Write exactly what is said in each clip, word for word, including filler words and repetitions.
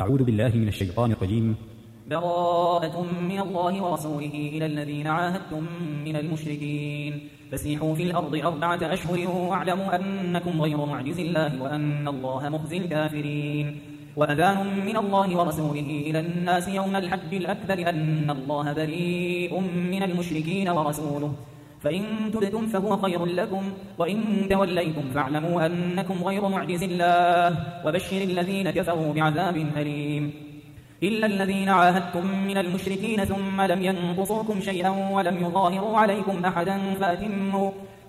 أعوذ بالله من الشيطان الرجيم. براءة من الله ورسوله إلى الذين عاهدتم من المشركين فسيحوا في الأرض أربعة أشهر واعلموا أنكم غير معجز الله وأن الله مخزي الكافرين. وأذان من الله ورسوله إلى الناس يوم الحج الأكبر أن الله بريء من المشركين ورسوله فإن تبتم فهو خير لكم وإن توليتم فاعلموا أنكم غير معجز الله وبشر الذين كفروا بعذاب أليم. إلا الذين عاهدتم من المشركين ثم لم ينقصوكم شيئا ولم يظاهروا عليكم أحدا فأتموا,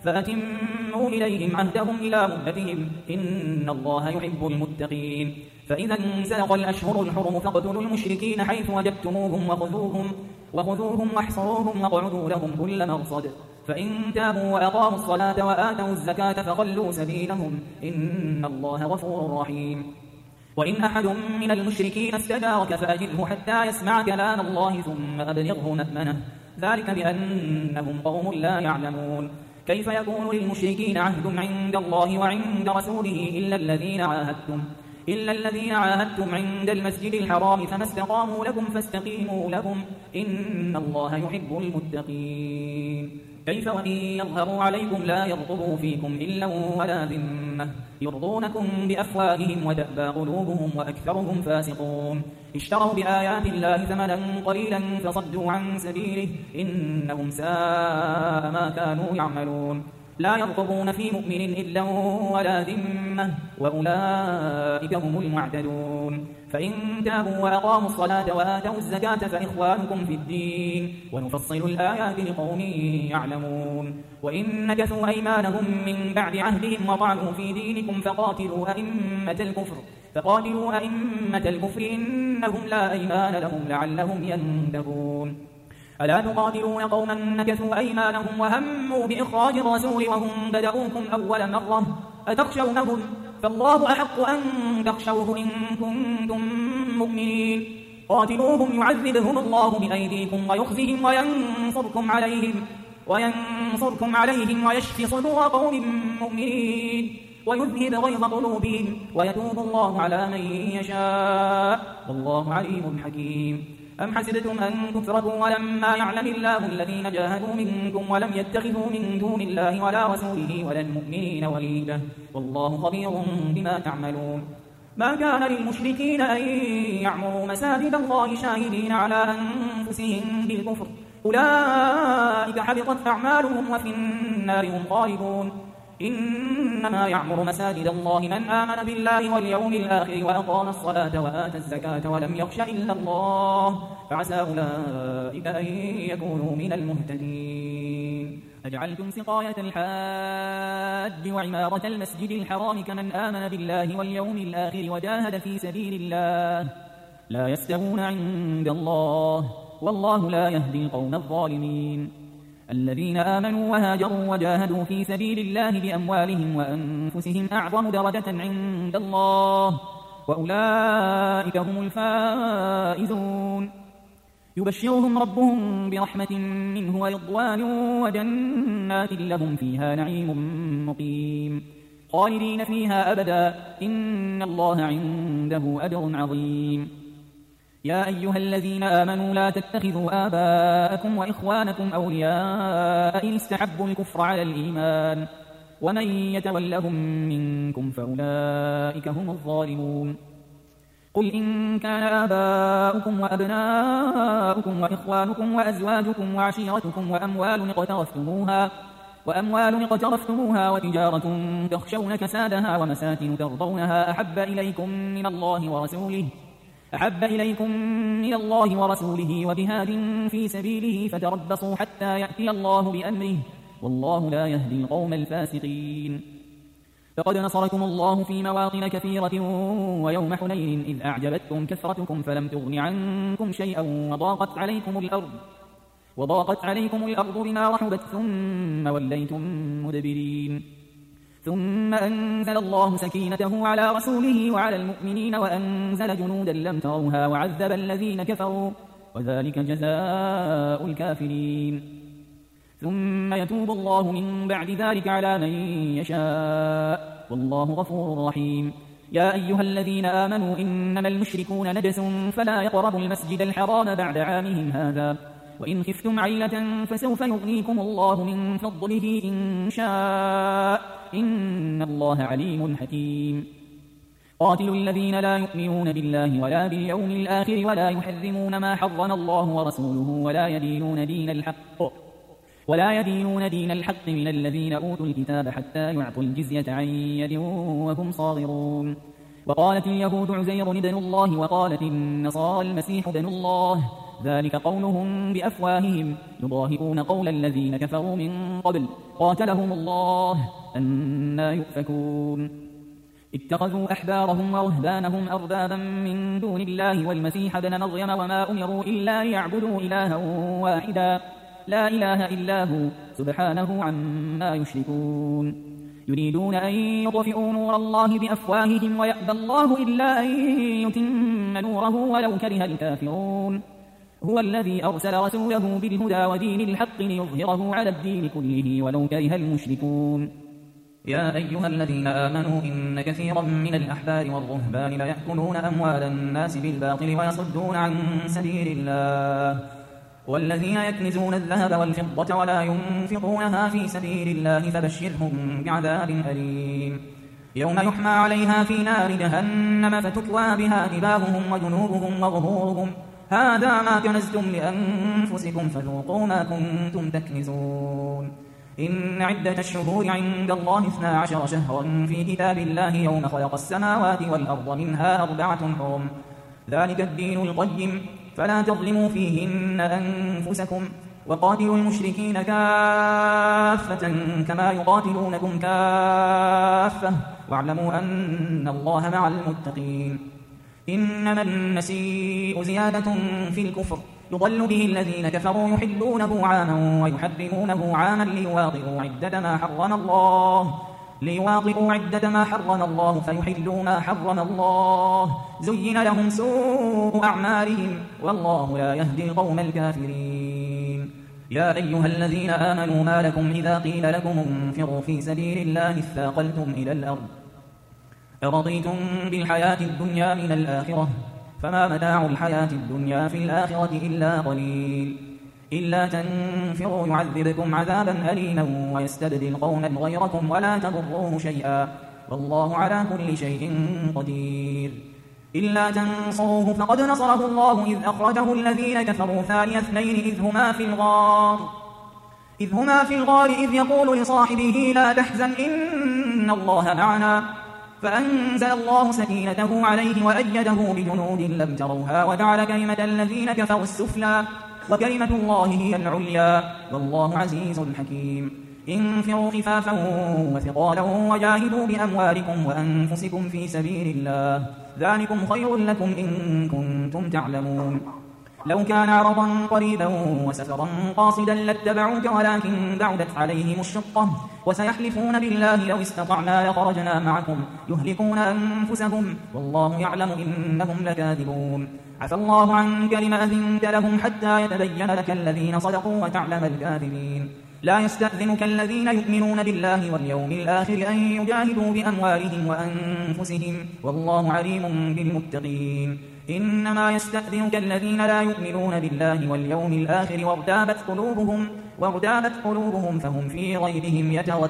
فأتموا إليهم عهدهم إلى مدتهم إن الله يحب المتقين. فإذا انسلق الأشهر الحرم فاقتلوا المشركين حيث وجدتموهم وخذوهم, وخذوهم واحصروهم واقعدوا لهم كل مرصد فإن تابوا وأقاموا الصلاة وآتوا الزكاة فخلوا سبيلهم إن الله غفور رحيم. وإن أحد من المشركين استجارك فأجره حتى يسمع كلام الله ثم أبلغه مأمنه ذلك بأنهم قوم لا يعلمون. كيف يكون للمشركين عهد عند الله وعند رسوله إلا الذين عاهدتم إلا الذين عاهدتم عند المسجد الحرام فما استقاموا لكم فاستقيموا لهم إن الله يحب المتقين. كيف وإن يظهروا عليكم لا يرقبوا فيكم إلا ولا ذمة يرضونكم بأفواههم وتأبى قلوبهم وأكثرهم فاسقون. اشتروا بآيات الله ثمنا قليلا فصدوا عن سبيله إنهم ساء ما كانوا يعملون. لا يرقبون في مؤمن إلا ولا ذمة وأولئك هم المعتدون. فإن تابوا وأقاموا الصلاة وآتوا الزكاة فإخوانكم في الدين ونفصل الآيات لقوم يعلمون. وإن نكثوا أيمانهم من بعد عهدهم وطعنوا في دينكم فقاتلوا أئمة الكفر فقاتلوا أئمة الكفر إنهم لا أيمان لهم لعلهم ينتهون. ألا تقاتلون قوما نكثوا أيمانهم وهموا بإخراج الرسول وهم بدأوكم أول مرة أتخشونهم فالله أحق أن تخشوه إن كنتم مؤمنين. قاتلوهم يعذبهم الله بأيديكم ويخزهم وينصركم عليهم وينصركم عليهم ويشفي صدور قوم مؤمنين ويذهب غيظ قلوبهم ويتوب الله على من يشاء والله عليم حكيم. أم حسبتم أن تتركوا ولما يعلم الله الذين جاهدوا منكم ولم يتخذوا من دون الله ولا رسوله ولا المؤمنين وليدا والله خبير بما تعملون. ما كان للمشركين أن يعمروا مساجد الله شاهدين على أنفسهم بالكفر أولئك حبطت أعمالهم وفي النار هم خالدون. إنما يعمر مساجد الله من آمن بالله واليوم الآخر وأقام الصلاة وآتى الزكاة ولم يخش إلا الله فعسى أولئك أن يكونوا من المهتدين. أجعلتم سقاية الحاج وعمارة المسجد الحرام كمن آمن بالله واليوم الآخر وجاهد في سبيل الله لا يستوون عند الله والله لا يهدي القوم الظالمين. الذين آمنوا وهاجروا وجاهدوا في سبيل الله بأموالهم وأنفسهم أعظم درجة عند الله وأولئك هم الفائزون. يبشرهم ربهم برحمة منه ورضوان وجنات لهم فيها نعيم مقيم خالدين فيها أبدا إن الله عنده أجر عظيم. يا أيها الذين آمنوا لا تتخذوا آباءكم وإخوانكم أولياء إن استحبوا الكفر على الإيمان ومن يتولهم منكم فأولئك هم الظالمون. قل إن كان آباؤكم وأبناؤكم وإخوانكم وأزواجكم وعشيرتكم وأموال اقترفتموها وأموال اقترفتموها وتجارة تخشون كسادها ومساكن ترضونها أحب إليكم من الله ورسوله أحب إليكم من الله ورسوله وجهاد في سبيله فتربصوا حتى يأتي الله بأمره والله لا يهدي القوم الفاسقين. فقد نصركم الله في مواطن كثيرة ويوم حنين إذ أعجبتكم كثرتكم فلم تغن عنكم شيئا وضاقت عليكم الأرض وضاقت عليكم الأرض بما رحبت ثم وليتم مدبرين. ثم أنزل الله سكينته على رسوله وعلى المؤمنين وأنزل جنودا لم تروها وعذب الذين كفروا وذلك جزاء الكافرين. ثم يتوب الله من بعد ذلك على من يشاء والله غفور رحيم. يا أيها الذين آمنوا إنما المشركون نجس فلا يقربوا المسجد الحرام بعد عامهم هذا وإن خفتم عيلة فسوف يغنيكم الله من فضله إن شاء إن الله عليم حكيم قاتلوا الذين لا يؤمنون بالله ولا باليوم الآخر ولا يحرمون ما حرم الله ورسوله ولا يدينون دين الحق ولا يدينون دين الحق من الذين أوتوا الكتاب حتى يعطوا الجزية عن يد وهم صاغرون وقالت اليهود عزير ابن الله وقالت النصارى المسيح ابن الله ذلك قولهم بأفواههم يضاهئون قول الذين كفروا من قبل قاتلهم الله أنى يؤفكون اتخذوا أحبارهم ورهبانهم أربابا من دون الله والمسيح ابن مريم وما أمروا إلا ليعبدوا إلها واحدا لا إله إلا هو سبحانه عما يشركون يريدون أن يطفئوا نور الله بأفواههم ويأبى الله إلا أن يتم نوره ولو كره الكافرون هو الذي أرسل رسوله بالهدى ودين الحق ليظهره على الدين كله ولو كره المشركون يا أيها الذين آمنوا إن كثيرا من الأحبار والرهبان ليأكلون أموال الناس بالباطل ويصدون عن سبيل الله والذين يكنزون الذهب والفضة ولا ينفقونها في سبيل الله فبشرهم بعذاب أليم يوم يحمى عليها في نار جهنم فتكوى بها جباههم وجنوبهم وظهورهم هذا ما كنزتم لأنفسكم فذوقوا ما كنتم تكنزون إن عدة الشهور عند الله اثنا عشر شهرا في كتاب الله يوم خلق السماوات والأرض منها أربعة حرم ذلك الدين القيم فلا تظلموا فيهن أنفسكم وقاتلوا المشركين كافة كما يقاتلونكم كافة واعلموا أن الله مع المتقين إنما النسيء زيادة في الكفر يضل به الذين كفروا يحلونه عاما ويحرمونه عاما ليواطئوا عدة ما حرم الله ليواطئوا عدة ما حرم الله فيحلوا ما حرم الله زين لهم سوء أعمالهم والله لا يهدي القوم الكافرين يا أيها الذين آمنوا ما لكم إذا قيل لكم انفروا في سبيل الله اثاقلتم إلى الأرض أرضيتم بالحياة الدنيا من الآخرة فما متاع الحياة الدنيا في الآخرة إلا قليل إلا تنفروا يعذبكم عذابا أليما ويستبدل قوما غيركم ولا تضروه شيئا والله على كل شيء قدير إلا تنصروه فقد نصره الله إذ أخرجه الذين كفروا ثاني اثنين إذ هما في الغار إذ هما في الغار إذ يقول لصاحبه لا تحزن إن الله معنا فأنزل الله سكينته عليه وأيده بجنود لم تروها وجعل كلمة الذين كفروا السفلى وكلمة الله هي العليا والله عزيز حكيم انفروا خفافا وثقالا وجاهدوا بأموالكم وأنفسكم في سبيل الله ذلكم خير لكم إن كنتم تعلمون لو كان عرضا قريبا وسفرا قاصدا لاتبعوك ولكن بعدت عليهم الشقة وسيحلفون بالله لو استطعنا لخرجنا معكم يهلكون أنفسهم والله يعلم إنهم لكاذبون عفى الله عنك لما أذنت لهم حتى يتبين لك الذين صدقوا وتعلم الكاذبين لا يستأذنك الذين يؤمنون بالله واليوم الآخر أن يجاهدوا بأموالهم وأنفسهم والله عليم بالمتقين إنما يستأذنك الذين لا يؤمنون بالله واليوم الآخر وارتابت قلوبهم, وارتابت قلوبهم فهم في ريبهم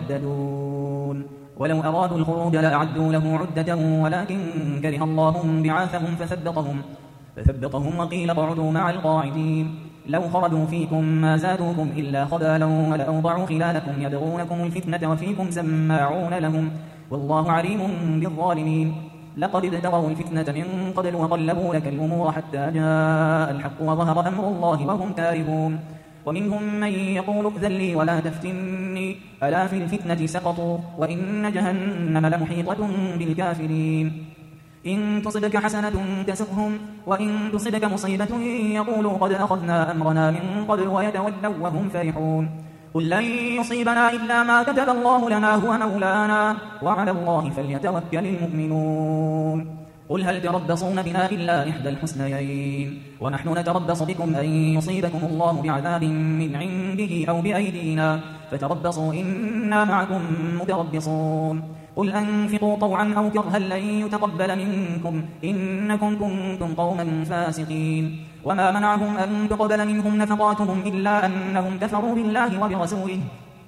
يترددون ولو أرادوا الخروج لأعدوا له عدة ولكن كره الله بعاثهم فثبطهم, فثبطهم وقيل اقعدوا مع القاعدين لو خرجوا فيكم ما زادوكم إلا خبالا ولأوضعوا خلالكم يبغونكم الفتنة وفيكم سماعون لهم والله عليم بالظالمين لقد ابتغوا الفتنة من قبل وقلبوا لك الأمور حتى جاء الحق وظهر أمر الله وهم كارهون ومنهم من يقول ائذن لي ولا تفتني ألا في الفتنة سقطوا وإن جهنم لمحيطة بالكافرين إن تصبك حسنة تسؤهم وإن تصبك مصيبة يقولوا قد أخذنا أمرنا من قبل ويتولوا وهم فرحون قل لن يصيبنا إلا ما كتب الله لنا هو مولانا وعلى الله فليتوكل المؤمنون قل هل تربصون بنا إلا إحدى الحسنيين ونحن نتربص بكم أن يصيبكم الله بعذاب من عنده أو بأيدينا فتربصوا إنا معكم متربصون قل أنفقوا طوعا أو كرها لن يتقبل منكم إنكم كنتم قوما فاسقين وما منعهم أن تقبل منهم نفقاتهم إلا أنهم كفروا بالله وبرسوله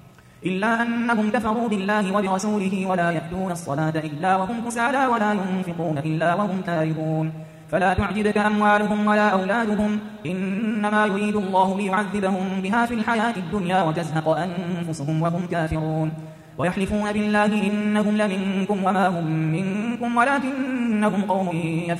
إلا أنهم كفروا بالله وبرسوله ولا يأتون الصلاة إلا وهم كسالى ولا ينفقون إلا وهم كارهون فلا تعجبك أموالهم ولا أولادهم إنما يريد الله ليعذبهم بها في الحياة الدنيا وتزهق أنفسهم وهم كافرون ويحلفون بالله إنهم لمنكم وما هم منكم ولكنهم قوم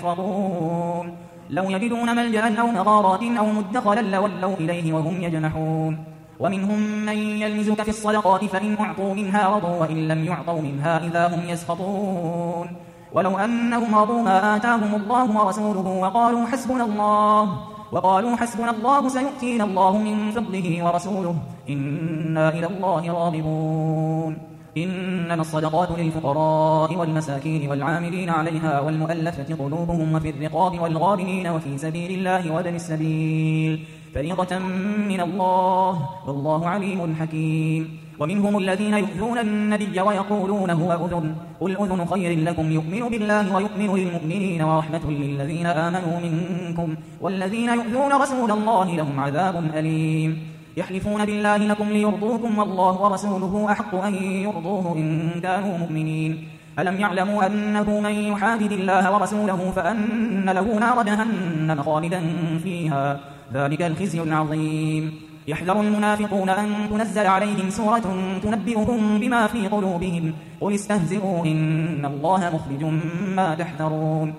يفرقون لو يجدون ملجأ أو مغارات أو مدخلا لولوا إليه وهم يجمحون ومنهم من يلمزك في الصدقات فإن أعطوا منها رضوا وإن لم يعطوا منها إذا هم يسخطون ولو أنهم رضوا ما آتاهم الله ورسوله وقالوا حسبنا الله وقالوا حسبنا الله سيؤتينا الله من فضله ورسوله إنا إلى الله راغبون إنما الصدقات للفقراء والمساكين والعاملين عليها والمؤلفة قلوبهم وفي الرقاب والغارمين وفي سبيل الله وابن السبيل فريضة من الله والله عليم حكيم ومنهم الذين يؤذون النبي ويقولون هو أذن قل أذن خير لكم يؤمن بالله ويؤمن للمؤمنين ورحمة للذين آمنوا منكم والذين يؤذون رسول الله لهم عذاب أليم يحلفون بالله لكم ليرضوكم والله ورسوله أحق أن يرضوه إن كانوا مؤمنين ألم يعلموا أنه من يحادد الله ورسوله فأن له نار جهنم خالدا فيها ذلك الخزي العظيم يحذر المنافقون أن تنزل عليهم سورة تنبئهم بما في قلوبهم قل استهزئوا إن الله مخرج ما تحذرون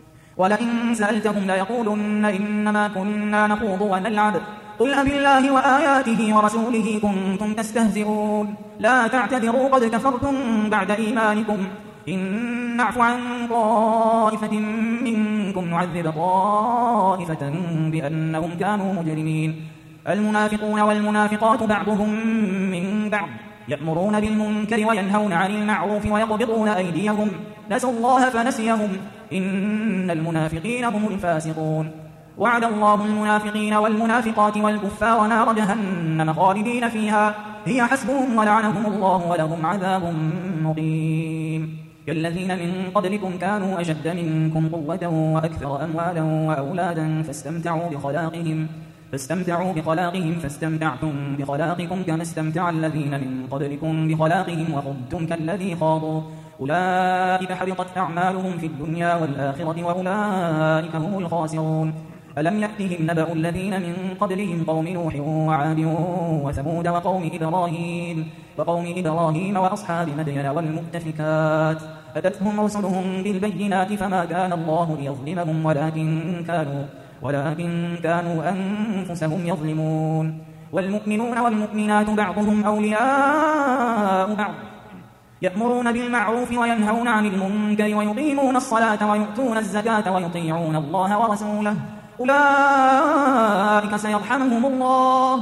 ولئن سألتهم ليقولن إنما كنا نخوض ونلعب قل أبالله وآياته ورسوله كنتم تستهزئون لا تعتذروا قد كفرتم بعد إيمانكم إن نعف عن طائفة منكم نعذب طائفة بأنهم كانوا مجرمين المنافقون والمنافقات بعضهم من بعض يأمرون بالمنكر وينهون عن المعروف ويقبضون أيديهم نسوا الله فنسيهم إن المنافقين هم الفاسقون وعد الله المنافقين والمنافقات والكفار نار جهنم خالدين فيها هي حسبهم ولعنهم الله ولهم عذاب مقيم كالذين من قبلكم كانوا أشد منكم قوة وأكثر أموالا وأولادا فاستمتعوا بخلاقهم فاستمتعوا بخلاقهم فاستمتعتم بخلاقكم كما استمتع الذين من قبلكم بخلاقهم وخضتم كالذي خاضوا أولئك حبطت أعمالهم في الدنيا والآخرة وأولئك هم الخاسرون ألم يأتهم نبأ الذين من قبلهم قوم نوح وعاد وثمود وقوم إبراهيم وقوم إبراهيم وأصحاب مدين والمؤتفكات أتتهم رسلهم بالبينات فما كان الله ليظلمهم ولكن كانوا ولكن كانوا أنفسهم يظلمون والمؤمنون والمؤمنات بعضهم أولياء بعض يأمرون بالمعروف وينهون عن المنكر ويقيمون الصلاة ويؤتون الزكاة ويطيعون الله ورسوله أولئك سيرحمهم الله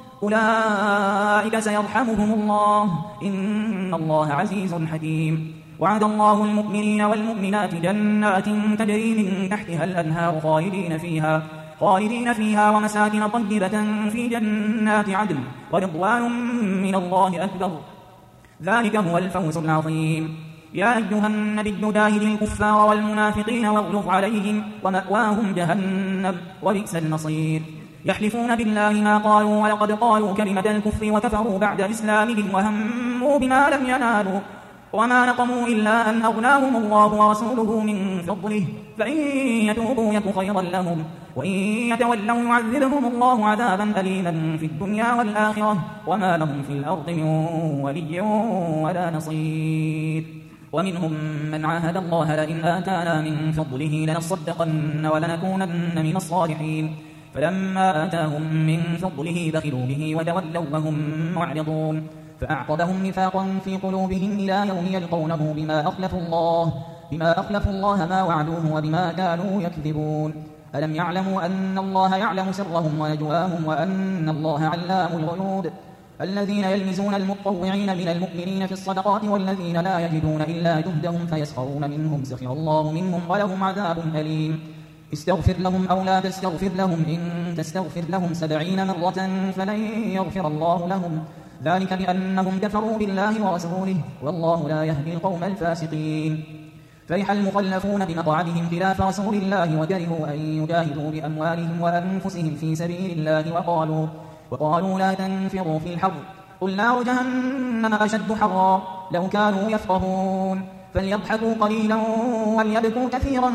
أولئك سيرحمهم الله إن الله عزيز حكيم وعد الله المؤمنين والمؤمنات جنات تجري من تحتها الأنهار خالدين فيها خالدين فيها ومساكن طيبة في جنات عدن ورضوان من الله أكبر ذلك هو الفوز العظيم يا أيها النبي جاهد الكفار والمنافقين واغلظ عليهم ومأواهم جهنم وبئس المصير يحلفون بالله ما قالوا ولقد قالوا كلمة الكفر وكفروا بعد إسلامهم وهموا بما لم ينالوا وما نقموا إلا أن أغناهم الله ورسوله من فضله فإن يتوبوا يك خيرا لهم وإن يتولوا يعذبهم الله عذابا أليما في الدنيا والآخرة وما لهم في الأرض من ولي ولا نصير ومنهم من عاهد الله لئن آتانا من فضله لنصدقن ولنكونن من الصالحين فلما آتاهم من فضله بخلوا به وتولوا وهم معرضون فأعقبهم نفاقا في قلوبهم إلى يوم يلقونه بما أخلفوا الله بما أخلفوا الله ما وعدوه وبما كانوا يكذبون ألم يعلموا أن الله يعلم سرهم ونجواهم وأن الله علام الغيوب الذين يلمزون المطوعين من المؤمنين في الصدقات والذين لا يجدون إلا جهدهم فيسخرون منهم سخر الله منهم ولهم عذاب أليم استغفر لهم أو لا تستغفر لهم إن تستغفر لهم سبعين مرة فلن يغفر الله لهم ذلك بأنهم كفروا بالله ورسوله والله لا يهدي القوم الفاسقين. فرح المخلفون بمقعدهم خلاف رسول الله وكرهوا أن يجاهدوا بأموالهم وأنفسهم في سبيل الله وقالوا, وقالوا لا تنفروا في الحر قل نار جهنم أشد حرا لو كانوا يفقهون فليضحكوا قليلا وليبكوا كثيرا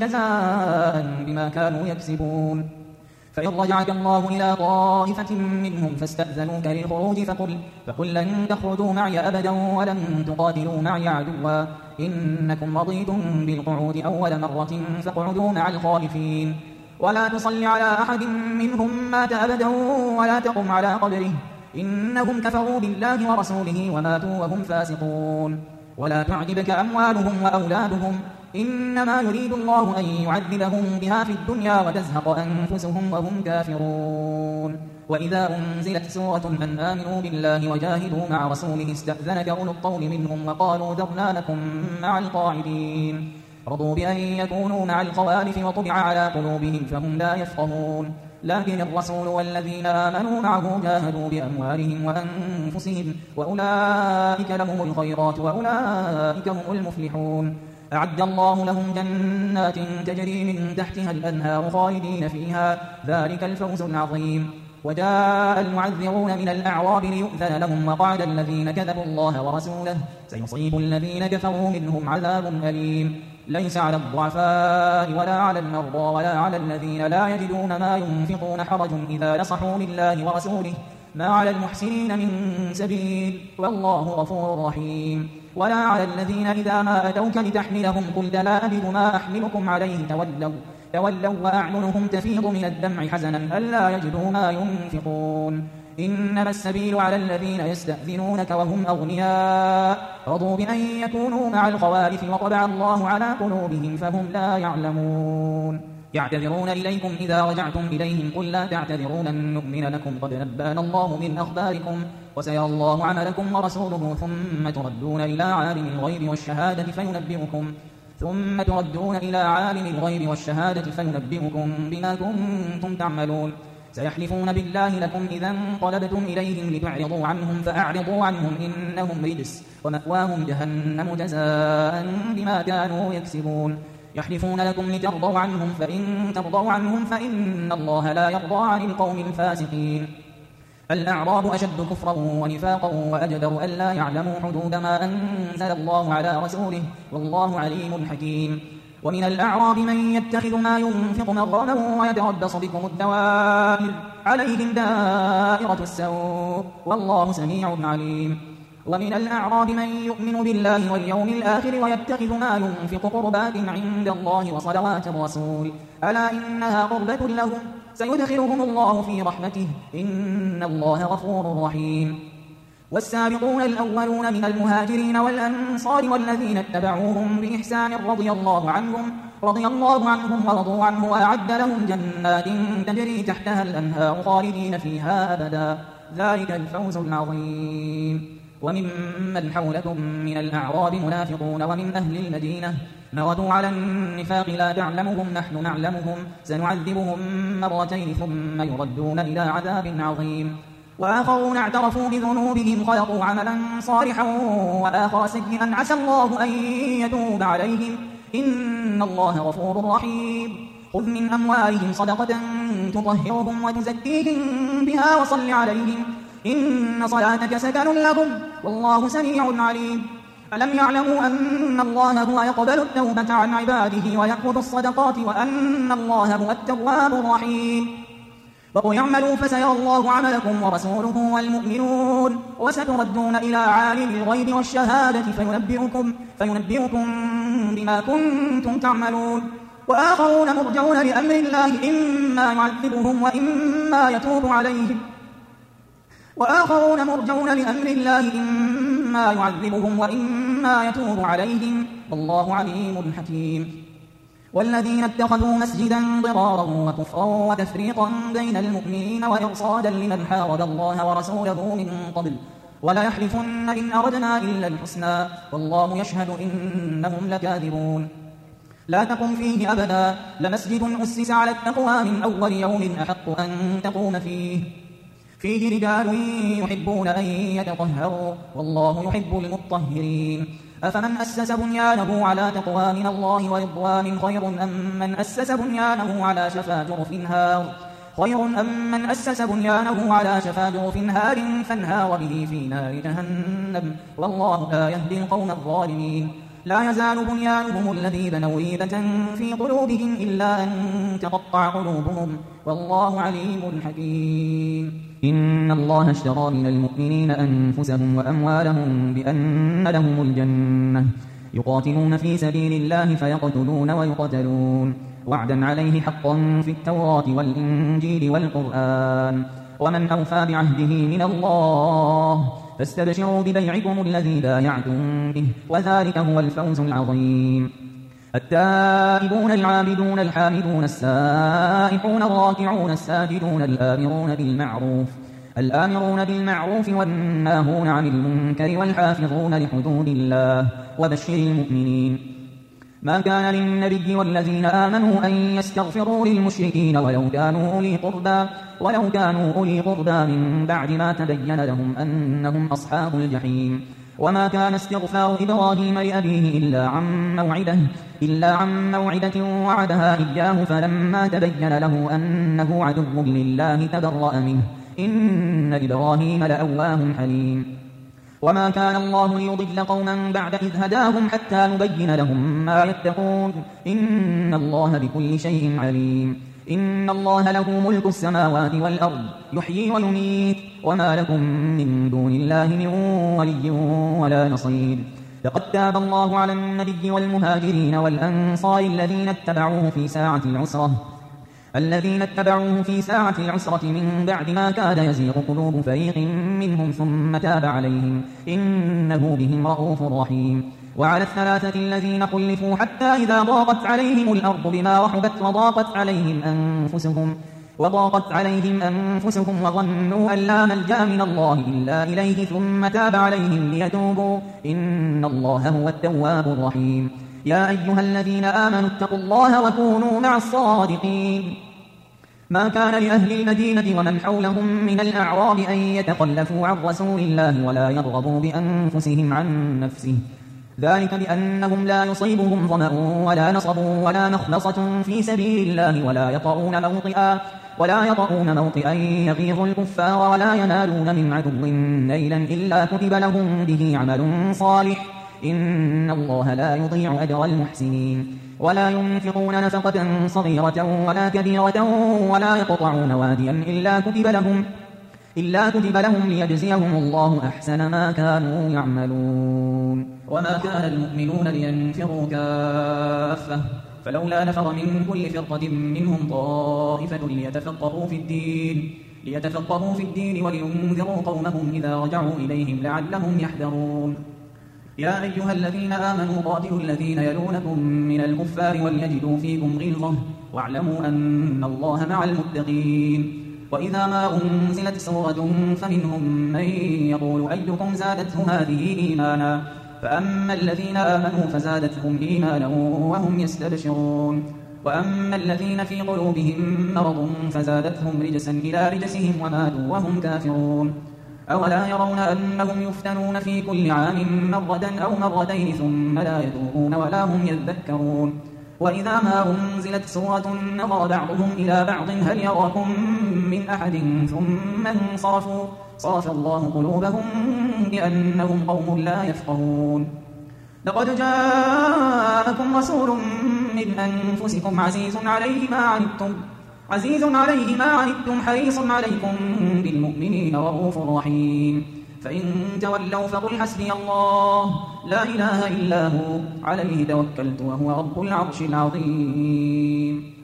جزاء بما كانوا يكسبون. فإن رجعك الله إلى طائفة منهم فاستأذنوك للخروج فقل, فقل لن تخرجوا معي أبدا ولن تقاتلوا معي عدوا إنكم رضيتم بالقعود أول مرة فاقعدوا مع الخالفين ولا تصل على أحد منهم مات أبدا ولا تقم على قبره إنهم كفروا بالله ورسوله وماتوا وهم فاسقون. ولا تعجبك أموالهم وأولادهم إنما يريد الله أن يعذبهم بها في الدنيا وتزهق أنفسهم وهم كافرون. وإذا أنزلت سورة أن آمنوا بالله وجاهدوا مع رسوله استأذنك أولو الطول منهم وقالوا ذرنا لكم مع القاعدين رضوا بأن يكونوا مع الخوالف وطبع على قلوبهم فهم لا يفقهون. لكن الرسول والذين آمنوا معه جاهدوا بأموالهم وأنفسهم وأولئك لهم الخيرات وأولئك هم المفلحون. أعد الله لهم جنات تجري من تحتها الأنهار خالدين فيها ذلك الفوز العظيم. وجاء المعذرون من الأعراب ليؤذن لهم وقعد الذين كذبوا الله ورسوله سيصيب الذين كفروا منهم عذاب أليم. ليس على الضعفاء ولا على المرضى ولا على الذين لا يجدون ما ينفقون حرج إذا نصحوا لله ورسوله ما على المحسنين من سبيل والله غفور رحيم. ولا على الذين إذا ما أتوك لتحملهم قلت لا أجد ما أحملكم عليه تولوا, تولوا وأعينهم تفيض من الدمع حزنا ألا يجدوا ما ينفقون. إنما السبيل على الذين يستأذنونك وهم أغنياء رضوا بأن يكونوا مع الخوالف وطبع الله على قلوبهم فهم لا يعلمون. يعتذرون إليكم إذا رجعتم إليهم قل لا تعتذروا لن نؤمن لكم قد نبأنا الله من أخباركم وسيرى الله عملكم ورسوله ثم تردون إلى عالم الغيب والشهادة فينبئكم ثم تردون إلى عالم الغيب والشهادة فينبئكم بما كنتم تعملون. سيحلفون بالله لكم إذا انقلبتم إليهم لتعرضوا عنهم فأعرضوا عنهم إنهم رجس ومأواهم جهنم جزاء بما كانوا يكسبون. يحلفون لكم لترضوا عنهم فإن ترضوا عنهم فإن الله لا يرضى عن القوم الفاسقين. الأعراب أشد كفرا ونفاقا وأجدر ألا يعلموا حدود ما أنزل الله على رسوله والله عليم حكيم. ومن الأعراب من يتخذ ما ينفق مغرما ويتربص بكم الدوائر عليهم دائرة السوء والله سميع عليم. ومن الأعراب من يؤمن بالله واليوم الآخر ويتخذ ما ينفق قربات عند الله وصلوات الرسول ألا إنها قربة لهم سيدخلهم الله في رحمته إن الله غفور رحيم. والسابقون الأولون من المهاجرين والأنصار والذين اتبعوهم بإحسان رضي الله عنهم رضي الله عنهم ورضوا عنه وأعد لهم جنات تجري تحتها الأنهار خالدين فيها أبدا ذلك الفوز العظيم. وممن حولكم من الأعراب منافقون ومن أهل المدينة مردوا على النفاق لا تعلمهم نحن نعلمهم سنعذبهم مرتين ثم يردون إلى عذاب عظيم. وآخرون اعترفوا بذنوبهم خلقوا عملا صالحا وآخر سيئا عسى الله أن يتوب عليهم إن الله غفور رحيم. خذ من أموالهم صدقة تطهرهم وتزكيهم بها وصل عليهم إن صلاتك سكن لهم والله سميع عليم. ألم يعلموا أن الله هو يقبل التوبة عن عباده ويأخذ الصدقات وأن الله هو التواب الرحيم. وقل اعملوا فسيرى الله عملكم ورسوله والمؤمنون وستردون إلى عالم الغيب والشهادة فينبئكم, فينبئكم بما كنتم تعملون. وآخرون مرجون لأمر الله إما يعذبهم وإما يتوب عليهم وآخرون مرجون لأمر الله إما يعذبهم وإما يتوب عليهم والله عليم حكيم. والذين اتخذوا مسجدا ضرارا وكفرا وتفريقا بين المؤمنين وإرصادا لمن حارب الله ورسوله من قبل ولا يحلفن إن أردنا إلا الحسنى والله يشهد إنهم لكاذبون. لا تقم فيه أبدا لمسجد أسس على التقوى من أول يوم أحق أن تقوم فيه فيه رجال يحبون أن يتطهروا والله يحب المطهرين أفمن أسس بنيانه على تقوى من الله ورضوان خير أم من أسس بنيانه على شفا جرف هار خير أم من أسس بنيانه على شفا جرف هار فانهار به في نار جهنم والله لا يهدي القوم الظالمين لا يزال بنيانهم الذي بنوا ريبة في قلوبهم إلا أن تقطع قلوبهم والله عليم حكيم إن الله اشترى من المؤمنين أنفسهم وأموالهم بأن لهم الجنة يقاتلون في سبيل الله فيقتلون ويقتلون وعدا عليه حقا في التوراة والإنجيل والقرآن ومن أوفى بعهده من الله فاستبشروا ببيعكم الذي بايعتم به وذلك هو الفوز العظيم التائبون العابدون الحامدون السائحون الراكعون الساجدون الآمرون بالمعروف الآمرون بالمعروف والناهون عن المنكر والحافظون لحدود الله وبشر المؤمنين ما كان للنبي والذين آمنوا أن يستغفروا للمشركين ولو كانوا أولي قربى ولو كانوا أولي قربى من بعد ما تبين لهم أنهم أصحاب الجحيم وما كان استغفار إبراهيم لأبيه إلا عن موعدة إلا عن موعدة وعدها إياه فلما تبين له أنه عدو لله تبرأ منه إن إبراهيم لأواه حليم وما كان الله ليضل قوما بعد إذ هداهم حتى يبين لهم ما يتقون إن الله بكل شيء عليم إن الله له ملك السماوات والأرض يحيي ويميت وما لكم من دون الله من ولي ولا نصير لقد تاب الله على النبي والمهاجرين والأنصار الذين اتبعوه في ساعة العسرة الذين اتبعوه في ساعة العسرة من بعد ما كاد يزيغ قلوب فريق منهم ثم تاب عليهم إنه بهم رؤوف رحيم وعلى الثلاثة الذين خلفوا حتى إذا ضاقت عليهم الأرض بما رحبت وضاقت عليهم أنفسهم وضاقت عليهم أنفسهم وظنوا أن لا ملجأ من الله إلا إليه ثم تاب عليهم ليتوبوا إن الله هو التواب الرحيم يا أيها الذين آمنوا اتقوا الله وكونوا مع الصادقين ما كان لأهل المدينة ومن حولهم من الأعراب أن يتخلفوا عن رسول الله ولا يرغبوا بأنفسهم عن نفسه ذلك بأنهم لا يصيبهم ظمأ ولا نصب ولا مخلصة في سبيل الله ولا يطؤون موطئا ولا يطؤون موطئا يغيظ الكفار ولا ينالون من عدو نيلا إلا كتب لهم به عمل صالح إن الله لا يضيع أجر المحسنين ولا ينفقون نفقة صغيرة ولا كبيرة ولا يقطعون واديا إلا كتب لهم إلا كتب لهم ليجزيهم الله أحسن ما كانوا يعملون وما كان المؤمنون لينفروا كافة فلولا نفر من كل فرقة منهم طائفة ليتفقهوا في الدين ليتفقهوا في الدين ولينذروا قومهم إذا رجعوا إليهم لعلهم يحذرون يا أيها الذين آمنوا قاتلوا الذين يلونكم من الكفار وليجدوا فيكم غلظة واعلموا أن الله مع المتقين وإذا ما أنزلت سورة فمنهم من يقول أيكم زادته هذه إيمانا فأما الذين آمنوا فزادتهم إيمانا وهم يستبشرون وأما الذين في قلوبهم مرض فزادتهم رجسا إلى رجسهم وماتوا وهم كافرون أولا يرون أنهم يفتنون في كل عام مرة أو مرتين ثم لا يتوبون ولا هم يذكرون وإذا ما أنزلت سورة نظر بعضهم إلى بعض هل يراكم من أحد ثم انصرفوا صرف الله قلوبهم بأنهم قوم لا يفقهون لقد جاءكم رسول من أنفسكم عزيز عليه ما عنتم عزيز عليه ما عنتم حريص عليكم بالمؤمنين رؤوف رحيم فإن تولوا فقل حسبي الله لا إله إلا هو عليه توكلت وهو رب العرش العظيم